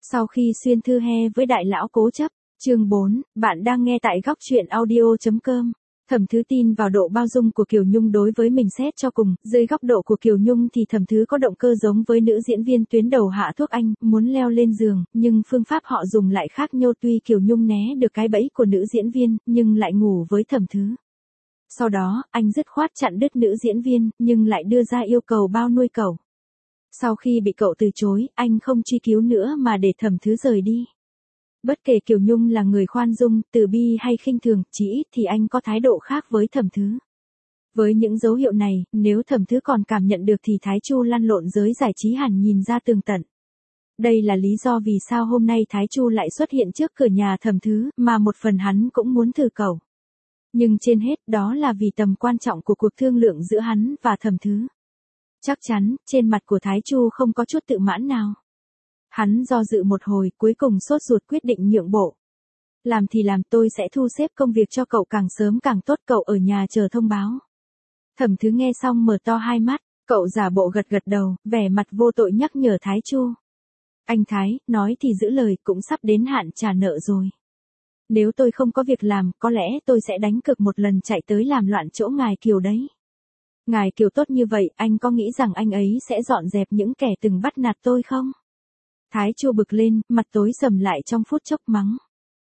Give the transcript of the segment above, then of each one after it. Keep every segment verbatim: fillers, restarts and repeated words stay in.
Sau khi xuyên thư he với đại lão cố chấp, chương bốn, bạn đang nghe tại góc truyện audio chấm com. Thẩm Thứ tin vào độ bao dung của Kiều Nhung đối với mình xét cho cùng, dưới góc độ của Kiều Nhung thì Thẩm Thứ có động cơ giống với nữ diễn viên tuyến đầu hạ thuốc anh, muốn leo lên giường, nhưng phương pháp họ dùng lại khác nhau. Tuy Kiều Nhung né được cái bẫy của nữ diễn viên, nhưng lại ngủ với Thẩm Thứ. Sau đó, anh dứt khoát chặn đứt nữ diễn viên, nhưng lại đưa ra yêu cầu bao nuôi cậu. Sau khi bị cậu từ chối, anh không truy cứu nữa mà để Thẩm Thứ rời đi. Bất kể Kiều Nhung là người khoan dung, từ bi hay khinh thường, chỉ ít thì anh có thái độ khác với Thẩm Thứ. Với những dấu hiệu này, nếu Thẩm Thứ còn cảm nhận được thì Thái Chu lăn lộn giới giải trí hẳn nhìn ra tường tận. Đây là lý do vì sao hôm nay Thái Chu lại xuất hiện trước cửa nhà Thẩm Thứ, mà một phần hắn cũng muốn thử cậu. Nhưng trên hết đó là vì tầm quan trọng của cuộc thương lượng giữa hắn và Thẩm Thứ. Chắc chắn, trên mặt của Thái Chu không có chút tự mãn nào. Hắn do dự một hồi, cuối cùng sốt ruột quyết định nhượng bộ. Làm thì làm, tôi sẽ thu xếp công việc cho cậu càng sớm càng tốt, cậu ở nhà chờ thông báo. Thẩm Thứ nghe xong mở to hai mắt, cậu giả bộ gật gật đầu, vẻ mặt vô tội nhắc nhở Thái Chu. Anh Thái, nói thì giữ lời, cũng sắp đến hạn trả nợ rồi. Nếu tôi không có việc làm, có lẽ tôi sẽ đánh cược một lần chạy tới làm loạn chỗ ngài Kiều đấy. Ngài Kiều tốt như vậy, anh có nghĩ rằng anh ấy sẽ dọn dẹp những kẻ từng bắt nạt tôi không? Thái Chu bực lên, mặt tối sầm lại trong phút chốc mắng.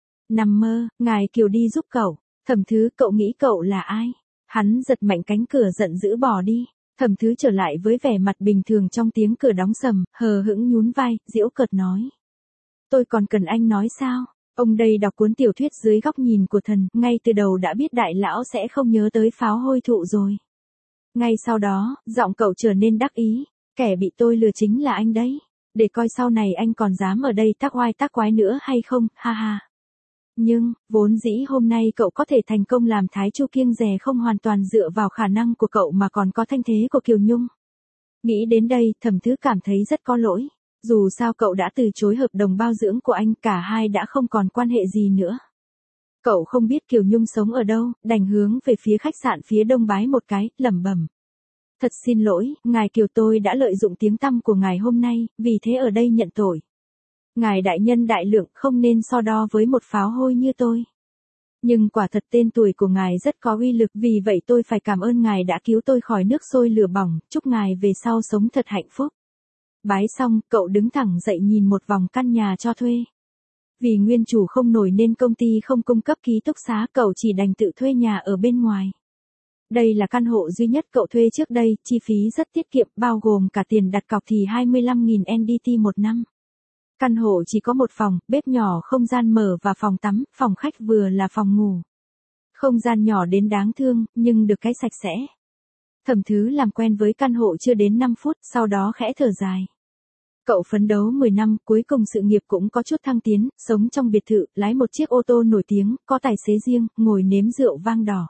Nằm mơ, ngài Kiều đi giúp cậu. Thẩm Thứ, cậu nghĩ cậu là ai? Hắn giật mạnh cánh cửa giận dữ bỏ đi. Thẩm Thứ trở lại với vẻ mặt bình thường trong tiếng cửa đóng sầm, hờ hững nhún vai, giễu cợt nói. Tôi còn cần anh nói sao? Ông đây đọc cuốn tiểu thuyết Dưới góc nhìn của thần, ngay từ đầu đã biết đại lão sẽ không nhớ tới pháo hôi thụ rồi. Ngay sau đó, giọng cậu trở nên đắc ý. Kẻ bị tôi lừa chính là anh đấy. Để coi sau này anh còn dám ở đây tác oai tác quái nữa hay không, ha ha. Nhưng, vốn dĩ hôm nay cậu có thể thành công làm Thái Chu kiêng dè không hoàn toàn dựa vào khả năng của cậu mà còn có thanh thế của Kiều Nhung. Nghĩ đến đây, Thẩm Thứ cảm thấy rất có lỗi. Dù sao cậu đã từ chối hợp đồng bao dưỡng của anh, cả hai đã không còn quan hệ gì nữa. Cậu không biết Kiều Nhung sống ở đâu, đành hướng về phía khách sạn phía đông bái một cái, lẩm bẩm. Thật xin lỗi, ngài Kiều, tôi đã lợi dụng tiếng tăm của ngài hôm nay, vì thế ở đây nhận tội. Ngài đại nhân đại lượng, không nên so đo với một pháo hôi như tôi. Nhưng quả thật tên tuổi của ngài rất có uy lực, vì vậy tôi phải cảm ơn ngài đã cứu tôi khỏi nước sôi lửa bỏng, chúc ngài về sau sống thật hạnh phúc. Bái xong, cậu đứng thẳng dậy nhìn một vòng căn nhà cho thuê. Vì nguyên chủ không nổi nên công ty không cung cấp ký túc xá, cậu chỉ đành tự thuê nhà ở bên ngoài. Đây là căn hộ duy nhất cậu thuê trước đây, chi phí rất tiết kiệm, bao gồm cả tiền đặt cọc thì hai mươi lăm nghìn en đê tê một năm. Căn hộ chỉ có một phòng, bếp nhỏ, không gian mở và phòng tắm, phòng khách vừa là phòng ngủ. Không gian nhỏ đến đáng thương, nhưng được cái sạch sẽ. Thẩm Thứ làm quen với căn hộ chưa đến năm phút, sau đó khẽ thở dài. Cậu phấn đấu mười năm, cuối cùng sự nghiệp cũng có chút thăng tiến, sống trong biệt thự, lái một chiếc ô tô nổi tiếng, có tài xế riêng, ngồi nếm rượu vang đỏ.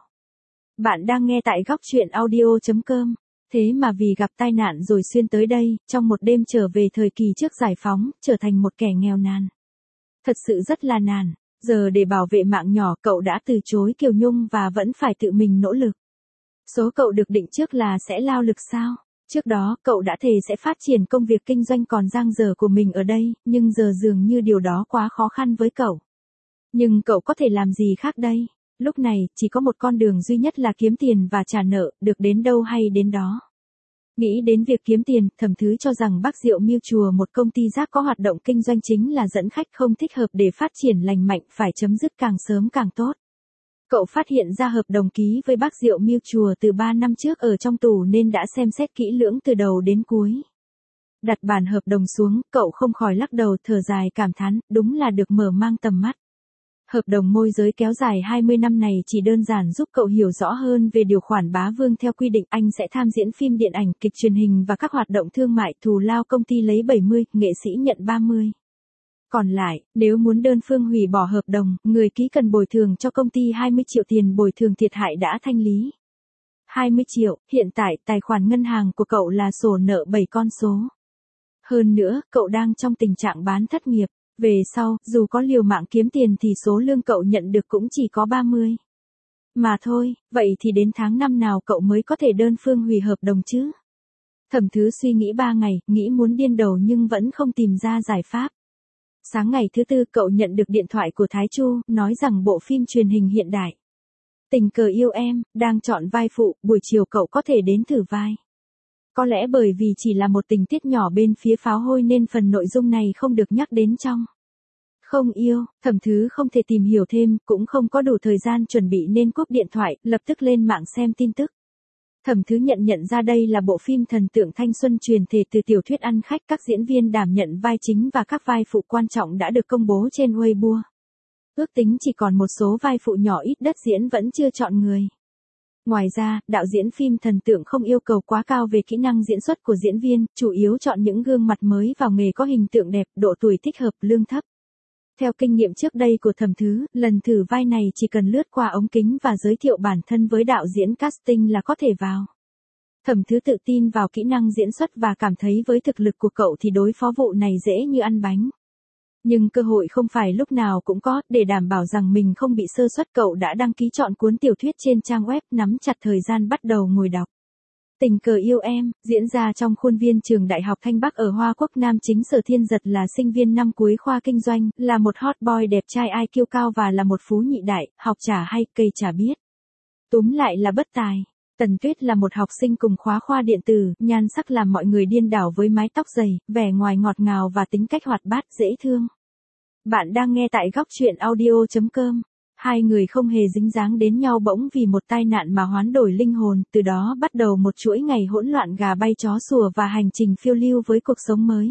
Bạn đang nghe tại góc truyện audio chấm com. Thế mà vì gặp tai nạn rồi xuyên tới đây, trong một đêm trở về thời kỳ trước giải phóng, trở thành một kẻ nghèo nàn. Thật sự rất là nàn. Giờ để bảo vệ mạng nhỏ, cậu đã từ chối Kiều Nhung và vẫn phải tự mình nỗ lực. Số cậu được định trước là sẽ lao lực sao? Trước đó, cậu đã thề sẽ phát triển công việc kinh doanh còn dang dở của mình ở đây, nhưng giờ dường như điều đó quá khó khăn với cậu. Nhưng cậu có thể làm gì khác đây? Lúc này, chỉ có một con đường duy nhất là kiếm tiền và trả nợ, được đến đâu hay đến đó. Nghĩ đến việc kiếm tiền, Thẩm Thứ cho rằng Bắc Diệu Mutual, một công ty rác có hoạt động kinh doanh chính là dẫn khách không thích hợp để phát triển lành mạnh, phải chấm dứt càng sớm càng tốt. Cậu phát hiện ra hợp đồng ký với Bắc Diệu Mutual từ ba năm trước ở trong tủ nên đã xem xét kỹ lưỡng từ đầu đến cuối. Đặt bản hợp đồng xuống, cậu không khỏi lắc đầu thở dài cảm thán, đúng là được mở mang tầm mắt. Hợp đồng môi giới kéo dài hai mươi năm này chỉ đơn giản giúp cậu hiểu rõ hơn về điều khoản bá vương. Theo quy định, anh sẽ tham diễn phim điện ảnh, kịch truyền hình và các hoạt động thương mại, thù lao công ty lấy bảy mươi, nghệ sĩ nhận ba mươi. Còn lại, nếu muốn đơn phương hủy bỏ hợp đồng, người ký cần bồi thường cho công ty hai mươi triệu tiền bồi thường thiệt hại đã thanh lý. hai mươi triệu, hiện tại tài khoản ngân hàng của cậu là sổ nợ bảy con số. Hơn nữa, cậu đang trong tình trạng bán thất nghiệp. Về sau, dù có liều mạng kiếm tiền thì số lương cậu nhận được cũng chỉ có ba mươi. Mà thôi, vậy thì đến tháng năm nào cậu mới có thể đơn phương hủy hợp đồng chứ? Thẩm Thứ suy nghĩ ba ngày, nghĩ muốn điên đầu nhưng vẫn không tìm ra giải pháp. Sáng ngày thứ tư cậu nhận được điện thoại của Thái Chu, nói rằng bộ phim truyền hình hiện đại Tình cờ yêu em, đang chọn vai phụ, buổi chiều cậu có thể đến thử vai. Có lẽ bởi vì chỉ là một tình tiết nhỏ bên phía pháo hôi nên phần nội dung này không được nhắc đến trong. Không yêu, Thẩm Thứ không thể tìm hiểu thêm, cũng không có đủ thời gian chuẩn bị nên cúp điện thoại, lập tức lên mạng xem tin tức. Thẩm Thứ nhận nhận ra đây là bộ phim thần tượng thanh xuân truyền thể từ tiểu thuyết Ăn Khách, các diễn viên đảm nhận vai chính và các vai phụ quan trọng đã được công bố trên Weibo. Ước tính chỉ còn một số vai phụ nhỏ ít đất diễn vẫn chưa chọn người. Ngoài ra, đạo diễn phim thần tượng không yêu cầu quá cao về kỹ năng diễn xuất của diễn viên, chủ yếu chọn những gương mặt mới vào nghề có hình tượng đẹp, độ tuổi thích hợp, lương thấp. Theo kinh nghiệm trước đây của Thẩm Thứ, lần thử vai này chỉ cần lướt qua ống kính và giới thiệu bản thân với đạo diễn casting là có thể vào. Thẩm Thứ tự tin vào kỹ năng diễn xuất và cảm thấy với thực lực của cậu thì đối phó vụ này dễ như ăn bánh. Nhưng cơ hội không phải lúc nào cũng có, để đảm bảo rằng mình không bị sơ suất cậu đã đăng ký chọn cuốn tiểu thuyết trên trang web, nắm chặt thời gian bắt đầu ngồi đọc. Tình cờ yêu em, diễn ra trong khuôn viên trường Đại học Thanh Bắc ở Hoa Quốc. Nam chính Sở Thiên Giật là sinh viên năm cuối khoa kinh doanh, là một hot boy đẹp trai i kiu cao và là một phú nhị đại, học chả hay, cây chả biết. Túm lại là bất tài. Tần Tuyết là một học sinh cùng khóa khoa điện tử, nhan sắc làm mọi người điên đảo với mái tóc dày, vẻ ngoài ngọt ngào và tính cách hoạt bát dễ thương. Bạn đang nghe tại góc truyện audio chấm com. Hai người không hề dính dáng đến nhau bỗng vì một tai nạn mà hoán đổi linh hồn, từ đó bắt đầu một chuỗi ngày hỗn loạn gà bay chó sủa và hành trình phiêu lưu với cuộc sống mới.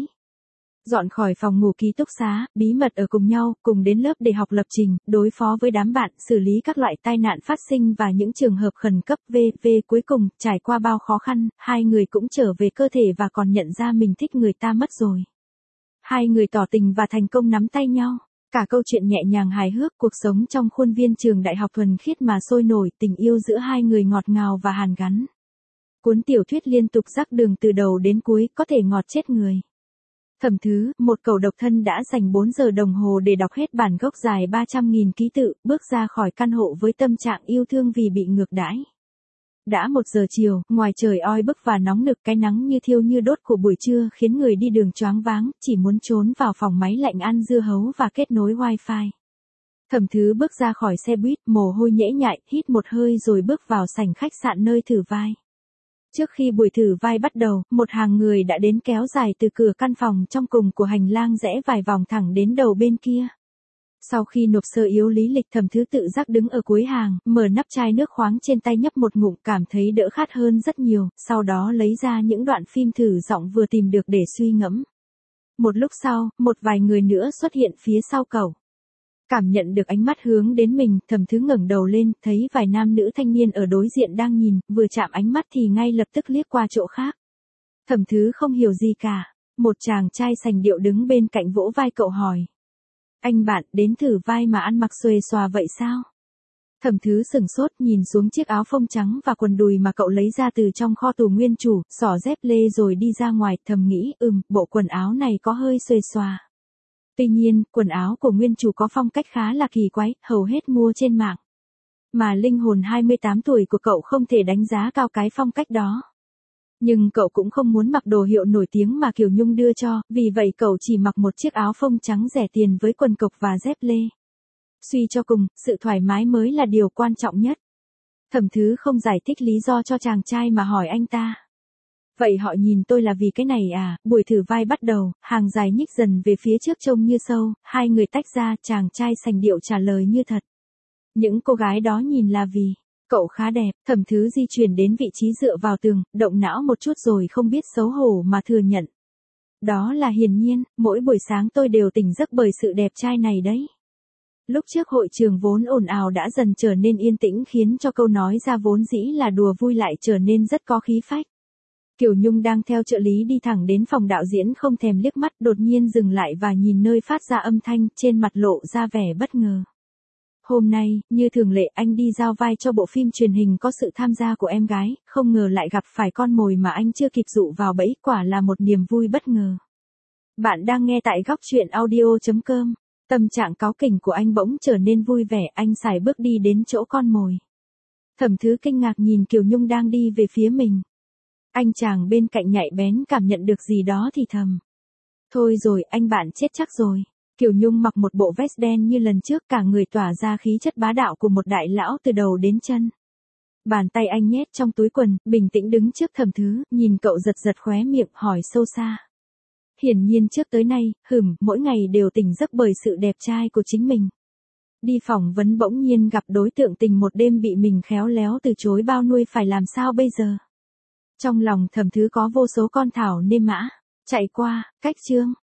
Dọn khỏi phòng ngủ ký túc xá, bí mật ở cùng nhau, cùng đến lớp để học lập trình, đối phó với đám bạn, xử lý các loại tai nạn phát sinh và những trường hợp khẩn cấp vân vân. Cuối cùng, trải qua bao khó khăn, hai người cũng trở về cơ thể và còn nhận ra mình thích người ta mất rồi. Hai người tỏ tình và thành công nắm tay nhau. Cả câu chuyện nhẹ nhàng hài hước, cuộc sống trong khuôn viên trường đại học thuần khiết mà sôi nổi, tình yêu giữa hai người ngọt ngào và hàn gắn. Cuốn tiểu thuyết liên tục rắc đường từ đầu đến cuối, có thể ngọt chết người. Thẩm Thứ, một cậu độc thân đã dành bốn giờ đồng hồ để đọc hết bản gốc dài ba trăm nghìn ký tự, bước ra khỏi căn hộ với tâm trạng yêu thương vì bị ngược đãi. Đã một giờ chiều, ngoài trời oi bức và nóng nực, cái nắng như thiêu như đốt của buổi trưa khiến người đi đường choáng váng, chỉ muốn trốn vào phòng máy lạnh ăn dưa hấu và kết nối wifi. Thẩm Thứ bước ra khỏi xe buýt, mồ hôi nhễ nhại, hít một hơi rồi bước vào sảnh khách sạn nơi thử vai. Trước khi buổi thử vai bắt đầu, một hàng người đã đến kéo dài từ cửa căn phòng trong cùng của hành lang rẽ vài vòng thẳng đến đầu bên kia. Sau khi nộp sơ yếu lý lịch, Thẩm Thứ tự giác đứng ở cuối hàng, mở nắp chai nước khoáng trên tay nhấp một ngụm, cảm thấy đỡ khát hơn rất nhiều, sau đó lấy ra những đoạn phim thử giọng vừa tìm được để suy ngẫm. Một lúc sau, một vài người nữa xuất hiện phía sau cậu. Cảm nhận được ánh mắt hướng đến mình, Thẩm Thứ ngẩng đầu lên, thấy vài nam nữ thanh niên ở đối diện đang nhìn, vừa chạm ánh mắt thì ngay lập tức liếc qua chỗ khác. Thẩm Thứ không hiểu gì cả. Một chàng trai sành điệu đứng bên cạnh vỗ vai cậu hỏi. Anh bạn, đến thử vai mà ăn mặc xuề xòa vậy sao? Thẩm Thứ sửng sốt nhìn xuống chiếc áo phông trắng và quần đùi mà cậu lấy ra từ trong kho tủ nguyên chủ, xỏ dép lê rồi đi ra ngoài, thầm nghĩ, ừm, bộ quần áo này có hơi xuề xòa. Tuy nhiên, quần áo của nguyên chủ có phong cách khá là kỳ quái, hầu hết mua trên mạng. Mà linh hồn hai mươi tám tuổi của cậu không thể đánh giá cao cái phong cách đó. Nhưng cậu cũng không muốn mặc đồ hiệu nổi tiếng mà Kiều Nhung đưa cho, vì vậy cậu chỉ mặc một chiếc áo phông trắng rẻ tiền với quần cộc và dép lê. Suy cho cùng, sự thoải mái mới là điều quan trọng nhất. Thẩm Thứ không giải thích lý do cho chàng trai mà hỏi anh ta. Vậy họ nhìn tôi là vì cái này à? Buổi thử vai bắt đầu, hàng dài nhích dần về phía trước trông như sâu, hai người tách ra, chàng trai sành điệu trả lời như thật. Những cô gái đó nhìn là vì cậu khá đẹp. Thẩm Thứ di chuyển đến vị trí dựa vào tường, động não một chút rồi không biết xấu hổ mà thừa nhận. Đó là hiển nhiên, mỗi buổi sáng tôi đều tỉnh giấc bởi sự đẹp trai này đấy. Lúc trước hội trường vốn ồn ào đã dần trở nên yên tĩnh khiến cho câu nói ra vốn dĩ là đùa vui lại trở nên rất có khí phách. Kiều Nhung đang theo trợ lý đi thẳng đến phòng đạo diễn không thèm liếc mắt, đột nhiên dừng lại và nhìn nơi phát ra âm thanh, trên mặt lộ ra vẻ bất ngờ. Hôm nay, như thường lệ anh đi giao vai cho bộ phim truyền hình có sự tham gia của em gái, không ngờ lại gặp phải con mồi mà anh chưa kịp dụ vào bẫy, quả là một niềm vui bất ngờ. Bạn đang nghe tại góc truyện audio chấm com. Tâm trạng cáu kỉnh của anh bỗng trở nên vui vẻ, anh sải bước đi đến chỗ con mồi. Thẩm Thứ kinh ngạc nhìn Kiều Nhung đang đi về phía mình. Anh chàng bên cạnh nhạy bén cảm nhận được gì đó thì thầm. Thôi rồi, anh bạn chết chắc rồi. Kiều Nhung mặc một bộ vest đen như lần trước, cả người tỏa ra khí chất bá đạo của một đại lão từ đầu đến chân. Bàn tay anh nhét trong túi quần, bình tĩnh đứng trước Thẩm Thứ, nhìn cậu giật giật khóe miệng, hỏi sâu xa. Hiển nhiên trước tới nay, hửm, mỗi ngày đều tỉnh giấc bởi sự đẹp trai của chính mình. Đi phỏng vấn bỗng nhiên gặp đối tượng tình một đêm bị mình khéo léo từ chối bao nuôi, phải làm sao bây giờ? Trong lòng Thẩm Thứ có vô số con thảo nêm mã, chạy qua, cách chương.